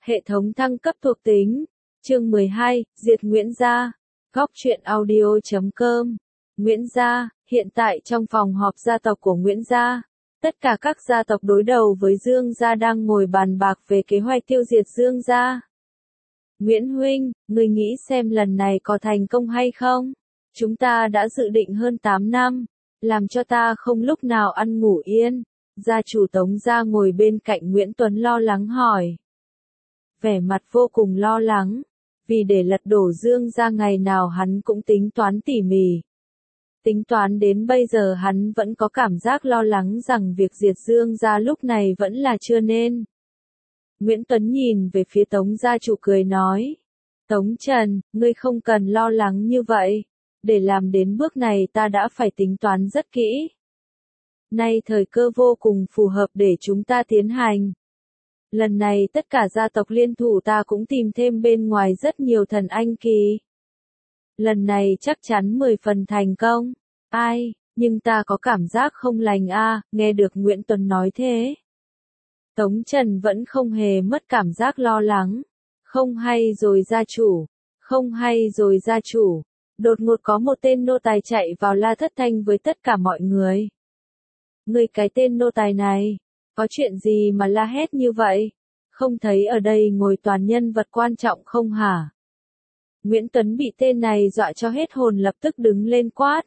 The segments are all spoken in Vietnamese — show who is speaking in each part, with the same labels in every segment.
Speaker 1: Hệ thống thăng cấp thuộc tính. Chương 12, Diệt Nguyễn Gia. Góc truyện audio.com. Nguyễn Gia, hiện tại trong phòng họp gia tộc của Nguyễn Gia, tất cả các gia tộc đối đầu với Dương Gia đang ngồi bàn bạc về kế hoạch tiêu diệt Dương Gia. Nguyễn Huynh, người nghĩ xem lần này có thành công hay không? Chúng ta đã dự định hơn 8 năm, làm cho ta không lúc nào ăn ngủ yên. Gia chủ Tống Gia ngồi bên cạnh Nguyễn Tuấn lo lắng hỏi. Vẻ mặt vô cùng lo lắng, vì để lật đổ Dương Gia ngày nào hắn cũng tính toán tỉ mỉ. Tính toán đến bây giờ hắn vẫn có cảm giác lo lắng rằng việc diệt Dương Gia lúc này vẫn là chưa nên. Nguyễn Tuấn nhìn về phía Tống Gia chủ cười nói. Tống Trần, ngươi không cần lo lắng như vậy. Để làm đến bước này ta đã phải tính toán rất kỹ. Nay thời cơ vô cùng phù hợp để chúng ta tiến hành. Lần này tất cả gia tộc liên thủ ta cũng tìm thêm bên ngoài rất nhiều thần anh kỳ. Lần này chắc chắn 10 phần thành công. Ai, nhưng ta có cảm giác không lành nghe được Nguyễn Tuấn nói thế. Tống Trần vẫn không hề mất cảm giác lo lắng. Không hay rồi gia chủ, không hay rồi gia chủ. Đột ngột có một tên nô tài chạy vào la thất thanh với tất cả mọi người. Ngươi cái tên nô tài này, có chuyện gì mà la hét như vậy? Không thấy ở đây ngồi toàn nhân vật quan trọng không hả? Nguyễn Tuấn bị tên này dọa cho hết hồn lập tức đứng lên quát.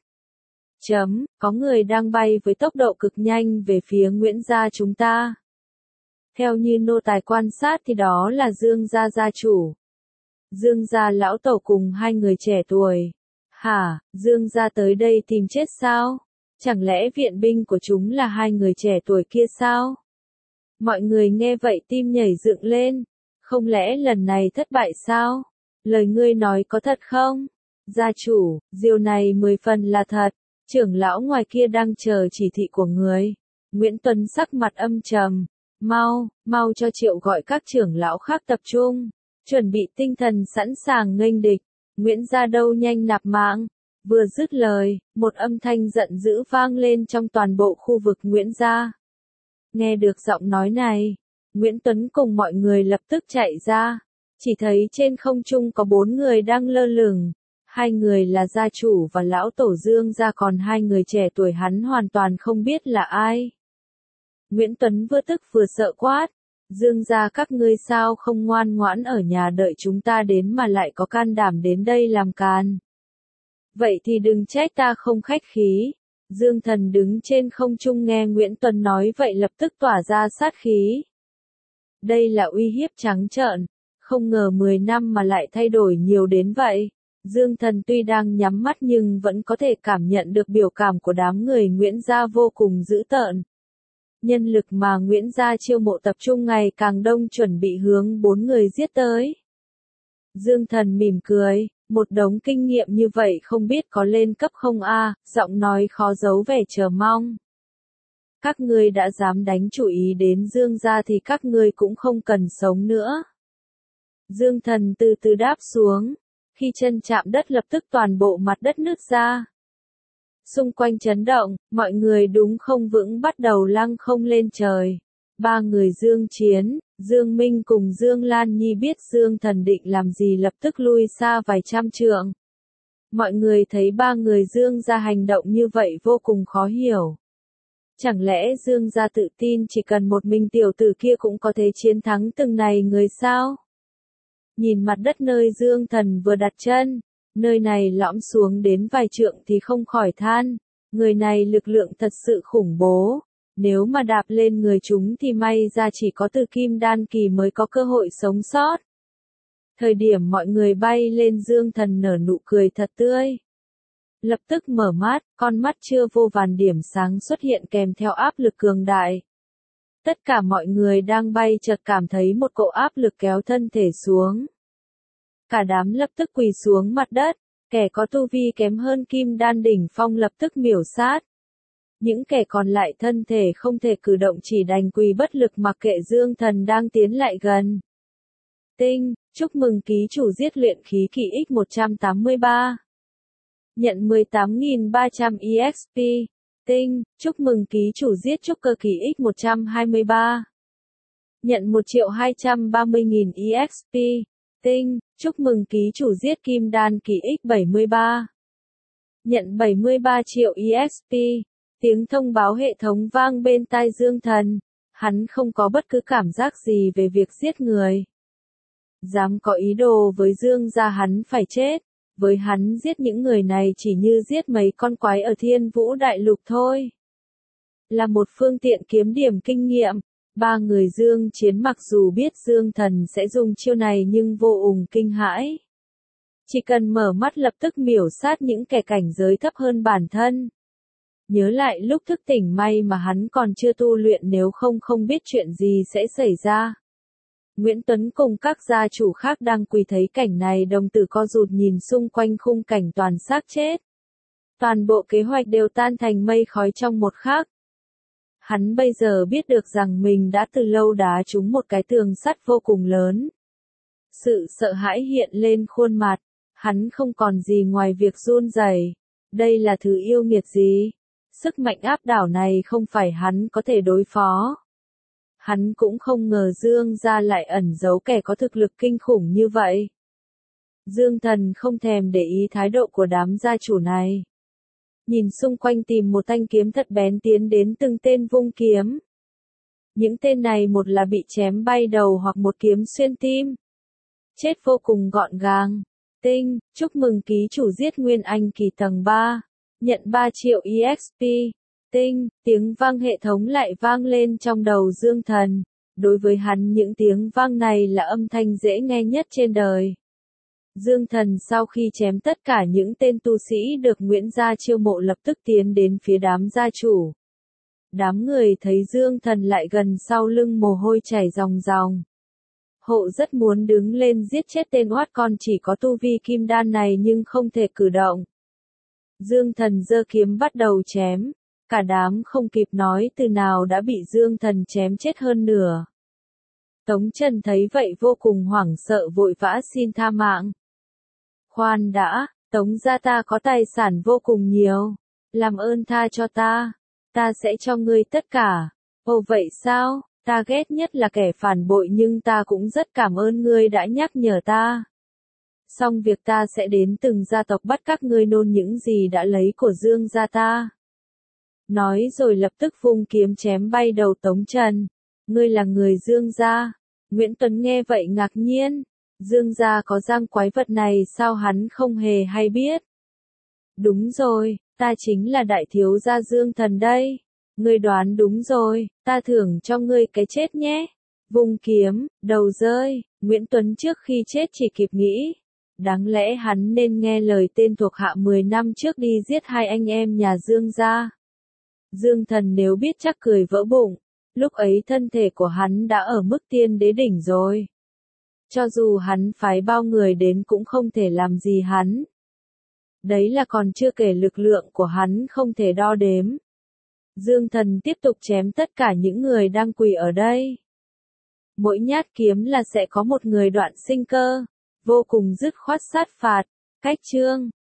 Speaker 1: Có người đang bay với tốc độ cực nhanh về phía Nguyễn Gia chúng ta. Theo như nô tài quan sát thì đó là Dương Gia gia chủ. Dương Gia lão tổ cùng hai người trẻ tuổi. Hả, Dương Gia tới đây tìm chết sao? Chẳng lẽ viện binh của chúng là hai người trẻ tuổi kia sao? Mọi người nghe vậy tim nhảy dựng lên. Không lẽ lần này thất bại sao? Lời ngươi nói có thật không? Gia chủ, điều này 10 phần là thật. Trưởng lão ngoài kia đang chờ chỉ thị của người. Nguyễn Tuấn sắc mặt âm trầm. Mau cho Triệu gọi các trưởng lão khác tập trung. Chuẩn bị tinh thần sẵn sàng nghênh địch. Nguyễn Gia đâu nhanh nạp mạng. Vừa dứt lời, một âm thanh giận dữ vang lên trong toàn bộ khu vực Nguyễn Gia. Nghe được giọng nói này, Nguyễn Tuấn cùng mọi người lập tức chạy ra. Chỉ thấy trên không trung có 4 người đang lơ lửng. 2 người là gia chủ và lão tổ Dương Gia, còn 2 người trẻ tuổi hắn hoàn toàn không biết là ai. Nguyễn Tuấn vừa tức vừa sợ quát. Dương Gia các ngươi sao không ngoan ngoãn ở nhà đợi chúng ta đến mà lại có can đảm đến đây làm càn. Vậy thì đừng trách ta không khách khí. Dương Thần đứng trên không trung nghe Nguyễn Tuấn nói vậy lập tức tỏa ra sát khí. Đây là uy hiếp trắng trợn, không ngờ 10 năm mà lại thay đổi nhiều đến vậy. Dương Thần tuy đang nhắm mắt nhưng vẫn có thể cảm nhận được biểu cảm của đám người Nguyễn Gia vô cùng dữ tợn. Nhân lực mà Nguyễn Gia chiêu mộ tập trung ngày càng đông chuẩn bị hướng 4 người giết tới. Dương Thần mỉm cười, một đống kinh nghiệm như vậy không biết có lên cấp không giọng nói khó giấu vẻ chờ mong. Các ngươi đã dám đánh chủ ý đến Dương Gia thì các ngươi cũng không cần sống nữa. Dương Thần từ từ đáp xuống, khi chân chạm đất lập tức toàn bộ mặt đất nứt ra. Xung quanh chấn động, mọi người đúng không vững bắt đầu lăng không lên trời. 3 người Dương Chiến, Dương Minh cùng Dương Lan Nhi biết Dương Thần định làm gì lập tức lui xa vài trăm trượng. Mọi người thấy 3 người Dương Gia hành động như vậy vô cùng khó hiểu. Chẳng lẽ Dương Gia tự tin chỉ cần một mình tiểu tử kia cũng có thể chiến thắng từng này người sao? Nhìn mặt đất nơi Dương Thần vừa đặt chân, nơi này lõm xuống đến vài trượng thì không khỏi than. Người này lực lượng thật sự khủng bố. Nếu mà đạp lên người chúng thì may ra chỉ có từ kim đan kỳ mới có cơ hội sống sót. Thời điểm mọi người bay lên Dương Thần nở nụ cười thật tươi. Lập tức mở mắt, con mắt chưa vô vàn điểm sáng xuất hiện kèm theo áp lực cường đại. Tất cả mọi người đang bay chợt cảm thấy một cỗ áp lực kéo thân thể xuống. Cả đám lập tức quỳ xuống mặt đất, kẻ có tu vi kém hơn kim đan đỉnh phong lập tức miểu sát. Những kẻ còn lại thân thể không thể cử động chỉ đành quỳ bất lực mặc kệ Dương Thần đang tiến lại gần. Chúc mừng ký chủ giết luyện khí kỳ X183. Nhận 18.300 EXP. Chúc mừng ký chủ giết trúc cơ kỳ X123. Nhận 1.230.000 EXP. Tinh, chúc mừng ký chủ giết kim đan kỳ X73. Nhận 73 triệu EXP. Tiếng thông báo hệ thống vang bên tai Dương Thần. Hắn không có bất cứ cảm giác gì về việc giết người. Dám có ý đồ với Dương gia hắn phải chết. Với hắn giết những người này chỉ như giết mấy con quái ở Thiên Vũ Đại Lục thôi. Là một phương tiện kiếm điểm kinh nghiệm, ba người Dương Chiến mặc dù biết Dương Thần sẽ dùng chiêu này nhưng vô cùng kinh hãi. Chỉ cần mở mắt lập tức miểu sát những kẻ cảnh giới thấp hơn bản thân. Nhớ lại lúc thức tỉnh may mà hắn còn chưa tu luyện, nếu không biết chuyện gì sẽ xảy ra. Nguyễn Tuấn cùng các gia chủ khác đang quỳ thấy cảnh này đồng tử co rụt nhìn xung quanh khung cảnh toàn xác chết. Toàn bộ kế hoạch đều tan thành mây khói trong một khắc. Hắn bây giờ biết được rằng mình đã từ lâu đá trúng một cái tường sắt vô cùng lớn. Sự sợ hãi hiện lên khuôn mặt, hắn không còn gì ngoài việc run rẩy. Đây là thứ yêu nghiệt gì? Sức mạnh áp đảo này không phải hắn có thể đối phó. Hắn cũng không ngờ Dương gia lại ẩn giấu kẻ có thực lực kinh khủng như vậy. Dương Thần không thèm để ý thái độ của đám gia chủ này. Nhìn xung quanh tìm một thanh kiếm thật bén tiến đến từng tên vung kiếm. Những tên này một là bị chém bay đầu hoặc một kiếm xuyên tim. Chết vô cùng gọn gàng. Tinh, chúc mừng ký chủ giết Nguyên Anh kỳ tầng 3. Nhận 3 triệu EXP. Tinh, tiếng vang hệ thống lại vang lên trong đầu Dương Thần. Đối với hắn những tiếng vang này là âm thanh dễ nghe nhất trên đời. Dương Thần sau khi chém tất cả những tên tu sĩ được Nguyễn gia chiêu mộ lập tức tiến đến phía đám gia chủ. Đám người thấy Dương Thần lại gần sau lưng mồ hôi chảy ròng ròng. Hộ rất muốn đứng lên giết chết tên oát con chỉ có tu vi kim đan này nhưng không thể cử động. Dương Thần giơ kiếm bắt đầu chém. Cả đám không kịp nói từ nào đã bị Dương Thần chém chết hơn nửa. Tống Trần thấy vậy vô cùng hoảng sợ vội vã xin tha mạng. Khoan đã, Tống gia ta có tài sản vô cùng nhiều. Làm ơn tha cho ta sẽ cho ngươi tất cả. Ồ vậy sao, ta ghét nhất là kẻ phản bội nhưng ta cũng rất cảm ơn ngươi đã nhắc nhở ta. Xong việc ta sẽ đến từng gia tộc bắt các ngươi nôn những gì đã lấy của Dương gia ta. Nói rồi lập tức vung kiếm chém bay đầu Tống Trần. Ngươi là người Dương gia. Nguyễn Tuấn nghe vậy ngạc nhiên. Dương gia có giang quái vật này sao hắn không hề hay biết. Đúng rồi, ta chính là đại thiếu gia Dương Thần đây. Ngươi đoán đúng rồi, ta thưởng cho ngươi cái chết nhé. Vung kiếm, đầu rơi, Nguyễn Tuấn trước khi chết chỉ kịp nghĩ. Đáng lẽ hắn nên nghe lời tên thuộc hạ 10 năm trước đi giết hai anh em nhà Dương gia. Dương Thần nếu biết chắc cười vỡ bụng. Lúc ấy thân thể của hắn đã ở mức tiên đế đỉnh rồi. Cho dù hắn phái bao người đến cũng không thể làm gì hắn. Đấy là còn chưa kể lực lượng của hắn không thể đo đếm. Dương Thần tiếp tục chém tất cả những người đang quỳ ở đây. Mỗi nhát kiếm là sẽ có một người đoạn sinh cơ. Vô cùng dứt khoát sát phạt. Cách chương